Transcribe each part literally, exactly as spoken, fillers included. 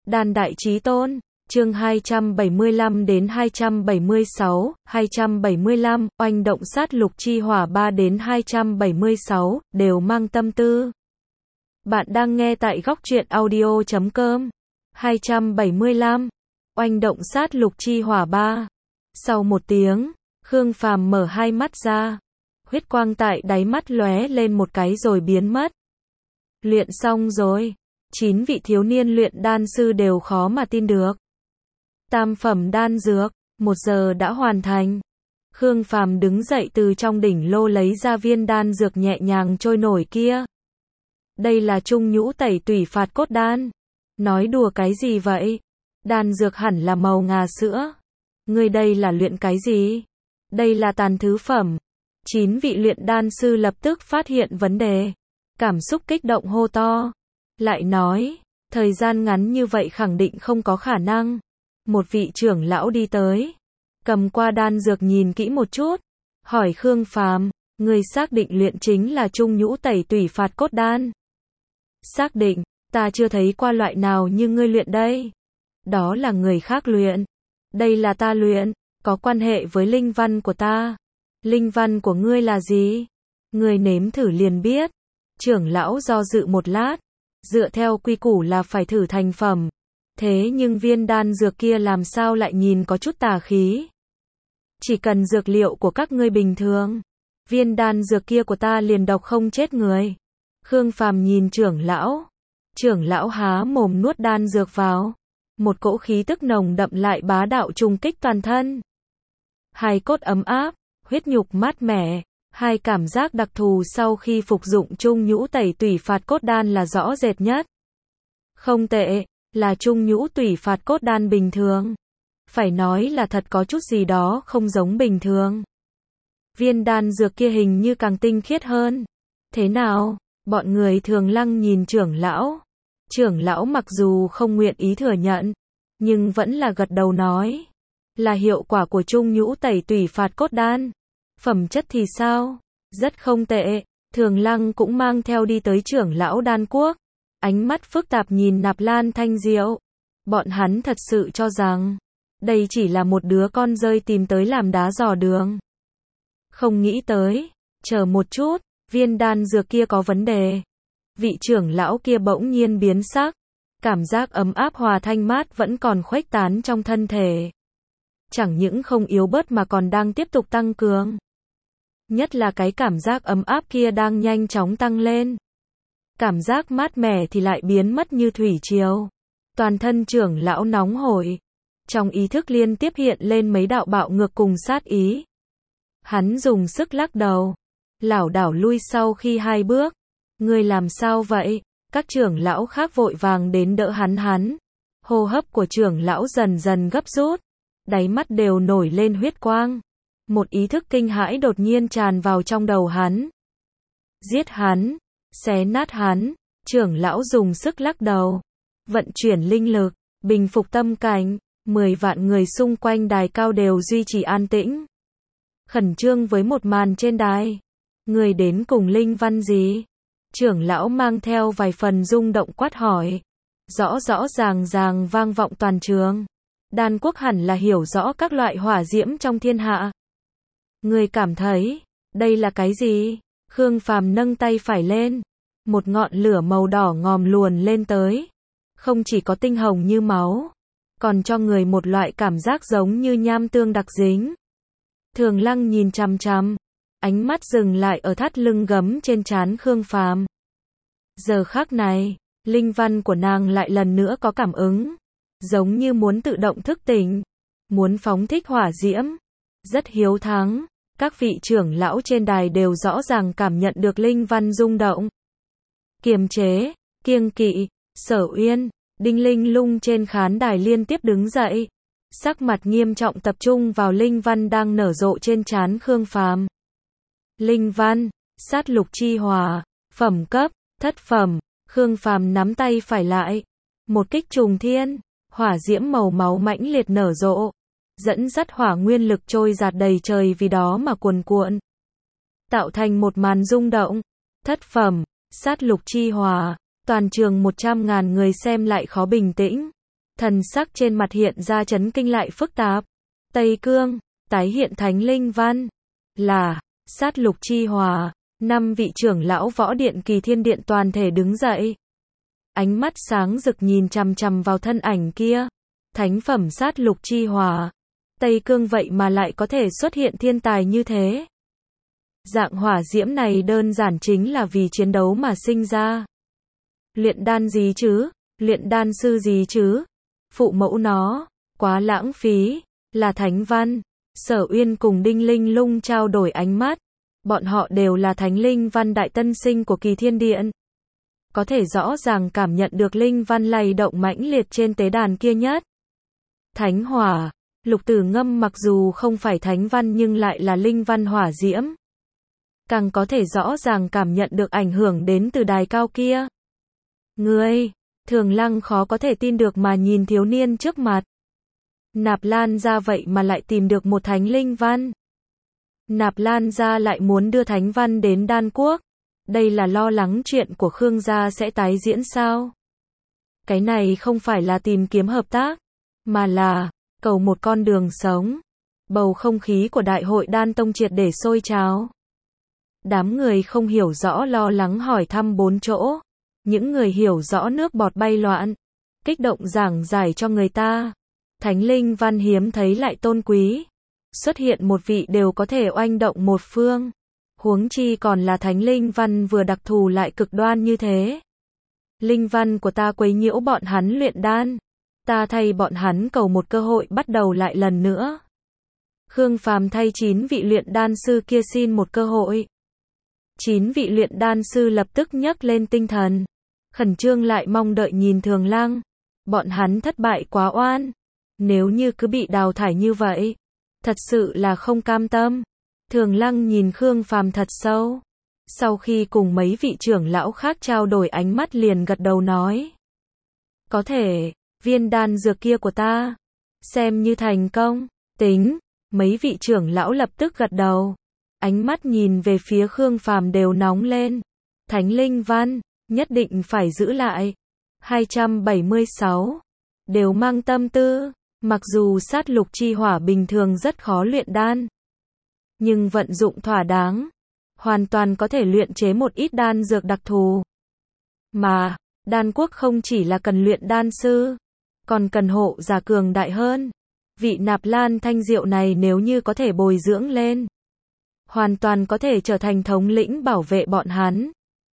Đan Đại Chí Tôn, chương hai trăm bảy mươi lăm đến hai trăm bảy mươi sáu, hai trăm bảy mươi lăm, oanh động sát lục chi hỏa ba đến hai trăm bảy mươi sáu, đều mang tâm tư. Bạn đang nghe tại góc truyện audio chấm com. hai trăm bảy mươi lăm, oanh động sát lục chi hỏa ba. Sau một tiếng, Khương Phàm mở hai mắt ra. Huyết quang tại đáy mắt lóe lên một cái rồi biến mất. Luyện xong rồi. Chín vị thiếu niên luyện đan sư đều khó mà tin được. Tam phẩm đan dược, một giờ đã hoàn thành. Khương Phàm đứng dậy từ trong đỉnh lô lấy ra viên đan dược nhẹ nhàng trôi nổi kia. Đây là trung nhũ tẩy tủy phạt cốt đan. Nói đùa cái gì vậy? Đan dược hẳn là màu ngà sữa. Ngươi đây là luyện cái gì? Đây là tàn thứ phẩm. Chín vị luyện đan sư lập tức phát hiện vấn đề. Cảm xúc kích động hô to. Lại nói, thời gian ngắn như vậy khẳng định không có khả năng. Một vị trưởng lão đi tới, cầm qua đan dược nhìn kỹ một chút, hỏi Khương Phàm, người xác định luyện chính là trung nhũ tẩy tủy phạt cốt đan? Xác định, ta chưa thấy qua loại nào như ngươi luyện đây. Đó là người khác luyện. Đây là ta luyện, có quan hệ với linh văn của ta. Linh văn của ngươi là gì? Ngươi nếm thử liền biết. Trưởng lão do dự một lát. Dựa theo quy củ là phải thử thành phẩm. Thế nhưng viên đan dược kia làm sao lại nhìn có chút tà khí. Chỉ cần dược liệu của các ngươi bình thường. Viên đan dược kia của ta liền độc không chết người. Khương Phàm nhìn trưởng lão. Trưởng lão há mồm nuốt đan dược vào. Một cỗ khí tức nồng đậm lại bá đạo trùng kích toàn thân. Hai cốt ấm áp, huyết nhục mát mẻ. Hai cảm giác đặc thù sau khi phục dụng trung nhũ tẩy tủy phạt cốt đan là rõ rệt nhất. Không tệ, là trung nhũ tủy phạt cốt đan bình thường. Phải nói là thật có chút gì đó không giống bình thường. Viên đan dược kia hình như càng tinh khiết hơn. Thế nào? Bọn người Thường Lăng nhìn trưởng lão. Trưởng lão mặc dù không nguyện ý thừa nhận, nhưng vẫn là gật đầu nói. Là hiệu quả của trung nhũ tẩy tủy phạt cốt đan. Phẩm chất thì sao? Rất không tệ. Thường Lăng cũng mang theo đi tới trưởng lão đan quốc. Ánh mắt phức tạp nhìn Nạp Lan Thanh Diệu. Bọn hắn thật sự cho rằng đây chỉ là một đứa con rơi tìm tới làm đá dò đường. Không nghĩ tới, chờ một chút, viên đan dược kia có vấn đề. Vị trưởng lão kia bỗng nhiên biến sắc. Cảm giác ấm áp hòa thanh mát vẫn còn khuếch tán trong thân thể. Chẳng những không yếu bớt mà còn đang tiếp tục tăng cường. Nhất là cái cảm giác ấm áp kia đang nhanh chóng tăng lên. Cảm giác mát mẻ thì lại biến mất như thủy triều. Toàn thân trưởng lão nóng hổi. Trong ý thức liên tiếp hiện lên mấy đạo bạo ngược cùng sát ý. Hắn dùng sức lắc đầu. Lảo đảo lui sau khi hai bước. Ngươi làm sao vậy? Các trưởng lão khác vội vàng đến đỡ hắn hắn. Hô hấp của trưởng lão dần dần gấp rút. Đáy mắt đều nổi lên huyết quang. Một ý thức kinh hãi đột nhiên tràn vào trong đầu hắn. Giết hắn, xé nát hắn, trưởng lão dùng sức lắc đầu. Vận chuyển linh lực, bình phục tâm cảnh, mười vạn người xung quanh đài cao đều duy trì an tĩnh. Khẩn trương với một màn trên đài. Người đến cùng linh văn gì? Trưởng lão mang theo vài phần rung động quát hỏi. Rõ rõ ràng ràng vang vọng toàn trường. Đan quốc hẳn là hiểu rõ các loại hỏa diễm trong thiên hạ. Người cảm thấy, đây là cái gì? Khương Phàm nâng tay phải lên. Một ngọn lửa màu đỏ ngòm luồn lên tới. Không chỉ có tinh hồng như máu, còn cho người một loại cảm giác giống như nham tương đặc dính. Thường Lăng nhìn chằm chằm. Ánh mắt dừng lại ở thắt lưng gấm trên trán Khương Phàm. Giờ khắc này, linh văn của nàng lại lần nữa có cảm ứng. Giống như muốn tự động thức tỉnh. Muốn phóng thích hỏa diễm. Rất hiếu thắng. Các vị trưởng lão trên đài đều rõ ràng cảm nhận được linh văn rung động. Kiềm chế, kiêng kỵ, Sở Uyên, Đinh Linh Lung trên khán đài liên tiếp đứng dậy. Sắc mặt nghiêm trọng tập trung vào linh văn đang nở rộ trên trán Khương Phàm. Linh văn, sát lục chi hỏa, phẩm cấp, thất phẩm. Khương Phàm nắm tay phải lại. Một kích trùng thiên, hỏa diễm màu máu mãnh liệt nở rộ. Dẫn dắt hỏa nguyên lực trôi dạt đầy trời vì đó mà cuồn cuộn. Tạo thành một màn rung động. Thất phẩm, sát lục chi hỏa. Toàn trường một trăm ngàn người xem lại khó bình tĩnh. Thần sắc trên mặt hiện ra chấn kinh lại phức tạp. Tây Cương, tái hiện thánh linh văn. Là, sát lục chi hỏa. Năm vị trưởng lão võ điện Kỳ Thiên Điện toàn thể đứng dậy. Ánh mắt sáng rực nhìn chằm chằm vào thân ảnh kia. Thánh phẩm sát lục chi hỏa. Tây Cương vậy mà lại có thể xuất hiện thiên tài như thế. Dạng hỏa diễm này đơn giản chính là vì chiến đấu mà sinh ra. Luyện đan gì chứ? Luyện đan sư gì chứ? Phụ mẫu nó, quá lãng phí, là thánh văn. Sở Uyên cùng Đinh Linh Lung trao đổi ánh mắt. Bọn họ đều là thánh linh văn đại tân sinh của Kỳ Thiên Điện. Có thể rõ ràng cảm nhận được linh văn lay động mãnh liệt trên tế đàn kia nhất. Thánh hỏa, Lục Tử Ngâm mặc dù không phải thánh văn nhưng lại là linh văn hỏa diễm. Càng có thể rõ ràng cảm nhận được ảnh hưởng đến từ đài cao kia. Ngươi, Thường Lăng khó có thể tin được mà nhìn thiếu niên trước mặt. Nạp Lan gia vậy mà lại tìm được một thánh linh văn. Nạp Lan gia lại muốn đưa thánh văn đến Đan Quốc. Đây là lo lắng chuyện của Khương gia sẽ tái diễn sao? Cái này không phải là tìm kiếm hợp tác, mà là cầu một con đường sống. Bầu không khí của đại hội Đan Tông triệt để sôi trào. Đám người không hiểu rõ lo lắng hỏi thăm bốn chỗ. Những người hiểu rõ nước bọt bay loạn. Kích động giảng giải cho người ta. Thánh linh văn hiếm thấy lại tôn quý. Xuất hiện một vị đều có thể oanh động một phương. Huống chi còn là thánh linh văn vừa đặc thù lại cực đoan như thế. Linh văn của ta quấy nhiễu bọn hắn luyện đan. Ta thay bọn hắn cầu một cơ hội bắt đầu lại lần nữa. Khương Phàm thay chín vị luyện đan sư kia xin một cơ hội. Chín vị luyện đan sư lập tức nhấc lên tinh thần. Khẩn trương lại mong đợi nhìn Thường Lăng. Bọn hắn thất bại quá oan. Nếu như cứ bị đào thải như vậy, thật sự là không cam tâm. Thường Lăng nhìn Khương Phàm thật sâu. Sau khi cùng mấy vị trưởng lão khác trao đổi ánh mắt liền gật đầu nói. Có thể, viên đan dược kia của ta, xem như thành công. Tính, mấy vị trưởng lão lập tức gật đầu. Ánh mắt nhìn về phía Khương Phàm đều nóng lên. Thánh linh văn, nhất định phải giữ lại. hai trăm bảy mươi sáu. Đều mang tâm tư. Mặc dù sát lục chi hỏa bình thường rất khó luyện đan. Nhưng vận dụng thỏa đáng. Hoàn toàn có thể luyện chế một ít đan dược đặc thù. Mà, Đan Quốc không chỉ là cần luyện đan sư. Còn cần hộ giả cường đại hơn. Vị Nạp Lan Thanh Diệu này nếu như có thể bồi dưỡng lên. Hoàn toàn có thể trở thành thống lĩnh bảo vệ bọn hắn.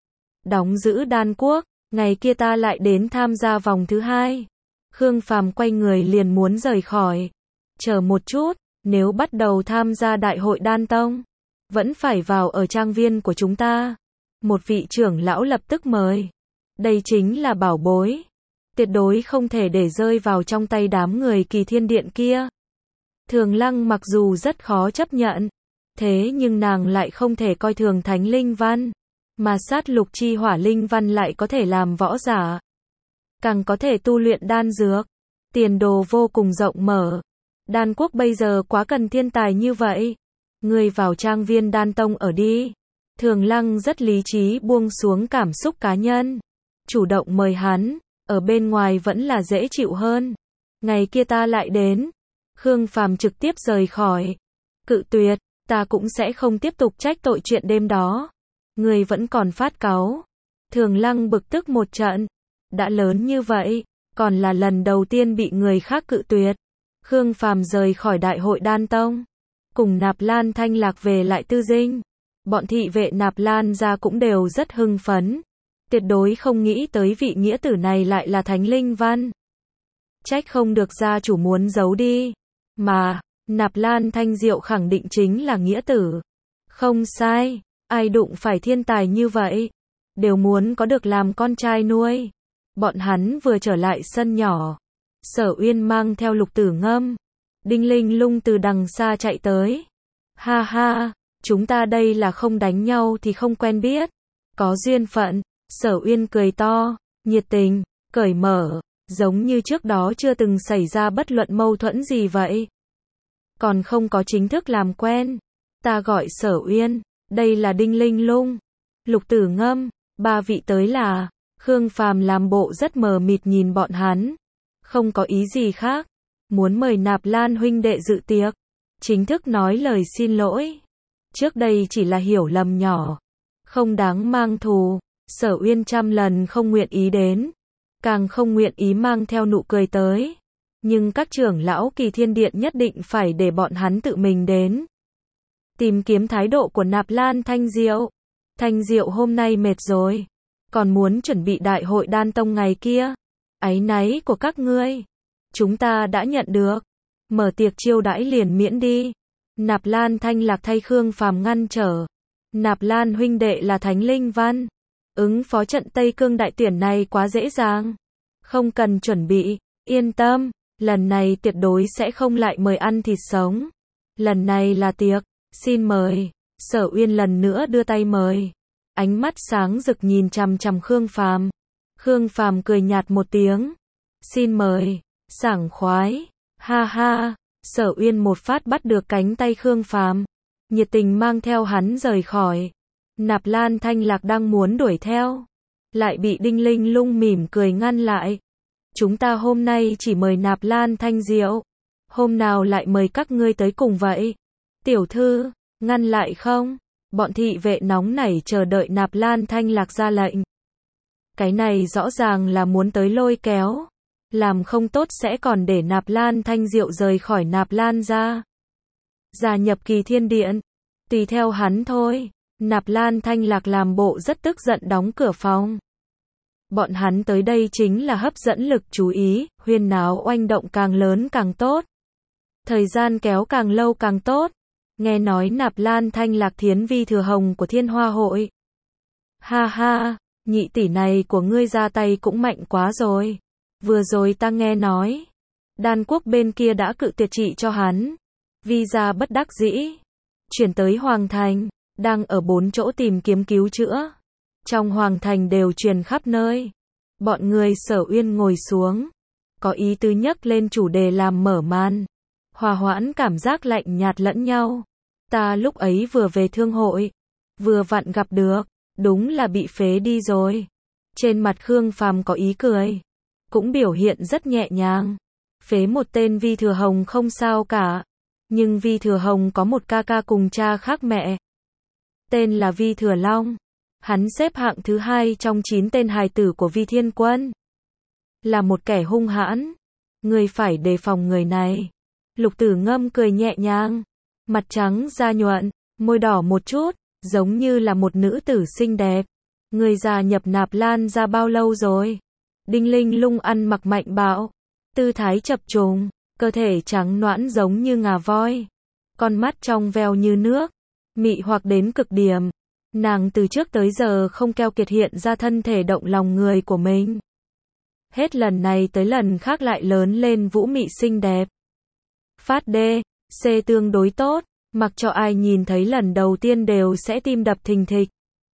Đóng giữ Đan Quốc, ngày kia ta lại đến tham gia vòng thứ hai. Khương Phàm quay người liền muốn rời khỏi. Chờ một chút, nếu bắt đầu tham gia đại hội Đan Tông, vẫn phải vào ở trang viên của chúng ta. Một vị trưởng lão lập tức mời. Đây chính là bảo bối. Tuyệt đối không thể để rơi vào trong tay đám người Kỳ Thiên Điện kia. Thường Lăng mặc dù rất khó chấp nhận. Thế nhưng nàng lại không thể coi thường thánh linh văn. Mà sát lục chi hỏa linh văn lại có thể làm võ giả. Càng có thể tu luyện đan dược. Tiền đồ vô cùng rộng mở. Đan Quốc bây giờ quá cần thiên tài như vậy. Ngươi vào trang viên Đan Tông ở đi. Thường Lăng rất lý trí buông xuống cảm xúc cá nhân. Chủ động mời hắn. Ở bên ngoài vẫn là dễ chịu hơn. Ngày kia ta lại đến. Khương Phàm trực tiếp rời khỏi. Cự tuyệt. Ta cũng sẽ không tiếp tục trách tội chuyện đêm đó. Ngươi vẫn còn phát cáu. Thường Lăng bực tức một trận. Đã lớn như vậy, còn là lần đầu tiên bị người khác cự tuyệt. Khương Phàm rời khỏi đại hội Đan Tông. Cùng Nạp Lan Thanh Lạc về lại Tư Dinh. Bọn thị vệ Nạp Lan gia cũng đều rất hưng phấn. Tuyệt đối không nghĩ tới vị nghĩa tử này lại là thánh linh văn. Trách không được gia chủ muốn giấu đi. Mà, Nạp Lan Thanh Diệu khẳng định chính là nghĩa tử. Không sai, ai đụng phải thiên tài như vậy, đều muốn có được làm con trai nuôi. Bọn hắn vừa trở lại sân nhỏ. Sở Uyên mang theo Lục Tử Ngâm. Đinh Linh Lung từ đằng xa chạy tới. Ha ha, chúng ta đây là không đánh nhau thì không quen biết. Có duyên phận. Sở Uyên cười to, nhiệt tình, cởi mở, giống như trước đó chưa từng xảy ra bất luận mâu thuẫn gì vậy. Còn không có chính thức làm quen. Ta gọi Sở Uyên, đây là Đinh Linh Lung, Lục Tử Ngâm, ba vị tới là. Khương Phàm làm bộ rất mờ mịt nhìn bọn hắn. Không có ý gì khác. Muốn mời Nạp Lan huynh đệ dự tiệc. Chính thức nói lời xin lỗi. Trước đây chỉ là hiểu lầm nhỏ. Không đáng mang thù. Sở Uyên trăm lần không nguyện ý đến. Càng không nguyện ý mang theo nụ cười tới. Nhưng các trưởng lão Kỳ Thiên Điện nhất định phải để bọn hắn tự mình đến. Tìm kiếm thái độ của Nạp Lan Thanh Diệu. Thanh Diệu hôm nay mệt rồi. Còn muốn chuẩn bị đại hội đan tông ngày kia. Áy náy của các ngươi. Chúng ta đã nhận được. Mở tiệc chiêu đãi liền miễn đi. Nạp Lan Thanh Lạc thay Khương Phàm ngăn trở. Nạp Lan huynh đệ là Thánh Linh Văn. Ứng phó trận Tây Cương đại tuyển này quá dễ dàng. Không cần chuẩn bị. Yên tâm. Lần này tuyệt đối sẽ không lại mời ăn thịt sống. Lần này là tiệc. Xin mời. Sở Uyên lần nữa đưa tay mời. Ánh mắt sáng rực nhìn chằm chằm Khương Phàm. Khương Phàm cười nhạt một tiếng. Xin mời. Sảng khoái. Ha ha. Sở Uyên một phát bắt được cánh tay Khương Phàm. Nhiệt tình mang theo hắn rời khỏi. Nạp Lan Thanh Lạc đang muốn đuổi theo. Lại bị Đinh Linh Lung mỉm cười ngăn lại. Chúng ta hôm nay chỉ mời Nạp Lan Thanh Diệu. Hôm nào lại mời các ngươi tới cùng vậy? Tiểu thư, ngăn lại không? Bọn thị vệ nóng nảy chờ đợi Nạp Lan Thanh Lạc ra lệnh. Cái này rõ ràng là muốn tới lôi kéo. Làm không tốt sẽ còn để Nạp Lan Thanh Diệu rời khỏi Nạp Lan ra. Gia nhập Kỳ Thiên Điện. Tùy theo hắn thôi. Nạp Lan Thanh Lạc làm bộ rất tức giận đóng cửa phòng. Bọn hắn tới đây chính là hấp dẫn lực chú ý, huyên náo oanh động càng lớn càng tốt. Thời gian kéo càng lâu càng tốt. Nghe nói Nạp Lan Thanh Lạc thiến vi thừa hồng của Thiên Hoa Hội. Ha ha, nhị tỷ này của ngươi ra tay cũng mạnh quá rồi. Vừa rồi ta nghe nói, Đan quốc bên kia đã cự tuyệt trị cho hắn. Visa bất đắc dĩ. Chuyển tới Hoàng Thành, đang ở bốn chỗ tìm kiếm cứu chữa. Trong Hoàng Thành đều truyền khắp nơi. Bọn người Sở Uyên ngồi xuống. Có ý tứ nhắc lên chủ đề làm mở màn. Hòa hoãn cảm giác lạnh nhạt lẫn nhau. Ta lúc ấy vừa về thương hội. Vừa vặn gặp được. Đúng là bị phế đi rồi. Trên mặt Khương Phàm có ý cười. Cũng biểu hiện rất nhẹ nhàng. Phế một tên Vi Thừa Hồng không sao cả. Nhưng Vi Thừa Hồng có một ca ca cùng cha khác mẹ. Tên là Vi Thừa Long. Hắn xếp hạng thứ hai trong chín tên hài tử của Vi Thiên Quân. Là một kẻ hung hãn. Người phải đề phòng người này. Lục Tử Ngâm cười nhẹ nhàng. Mặt trắng da nhuận, môi đỏ một chút, giống như là một nữ tử xinh đẹp. Người gia nhập Nạp Lan ra bao lâu rồi? Đinh Linh Lung ăn mặc mạnh bạo. Tư thái chập trùng, cơ thể trắng nõn giống như ngà voi. Con mắt trong veo như nước. Mị hoặc đến cực điểm. Nàng từ trước tới giờ không keo kiệt hiện ra thân thể động lòng người của mình. Hết lần này tới lần khác lại lớn lên vũ mị xinh đẹp. Phát D, C tương đối tốt, mặc cho ai nhìn thấy lần đầu tiên đều sẽ tim đập thình thịch.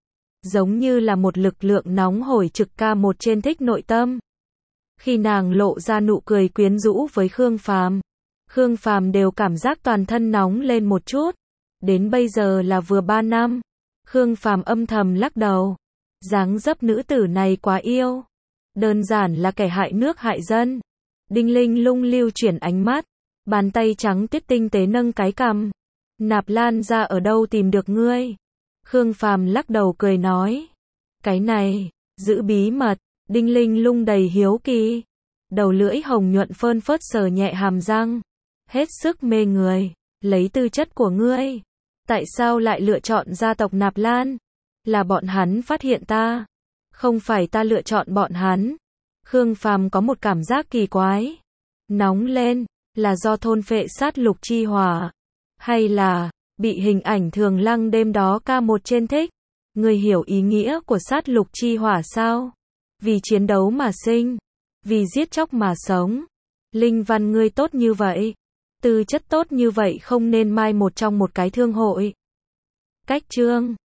Giống như là một lực lượng nóng hổi trực ca một trên thích nội tâm. Khi nàng lộ ra nụ cười quyến rũ với Khương Phàm, Khương Phàm đều cảm giác toàn thân nóng lên một chút. Đến bây giờ là vừa ba năm. Khương Phàm âm thầm lắc đầu. Dáng dấp nữ tử này quá yêu. Đơn giản là kẻ hại nước hại dân. Đinh Linh Lung lưu chuyển ánh mắt. Bàn tay trắng tiết tinh tế nâng cái cằm. Nạp Lan ra ở đâu tìm được ngươi? Khương Phàm lắc đầu cười nói. Cái này, giữ bí mật. Đinh Linh Lung đầy hiếu kỳ. Đầu lưỡi hồng nhuận phơn phớt sờ nhẹ hàm răng. Hết sức mê người. Lấy tư chất của ngươi. Tại sao lại lựa chọn gia tộc Nạp Lan? Là bọn hắn phát hiện ta. Không phải ta lựa chọn bọn hắn. Khương Phàm có một cảm giác kỳ quái. Nóng lên. Là do thôn phệ sát lục chi hỏa. Hay là bị hình ảnh Thường Lăng đêm đó ca một trên thích. Người hiểu ý nghĩa của sát lục chi hỏa sao? Vì chiến đấu mà sinh. Vì giết chóc mà sống. Linh văn ngươi tốt như vậy. Tư chất tốt như vậy không nên mai một trong một cái thương hội. Cách chương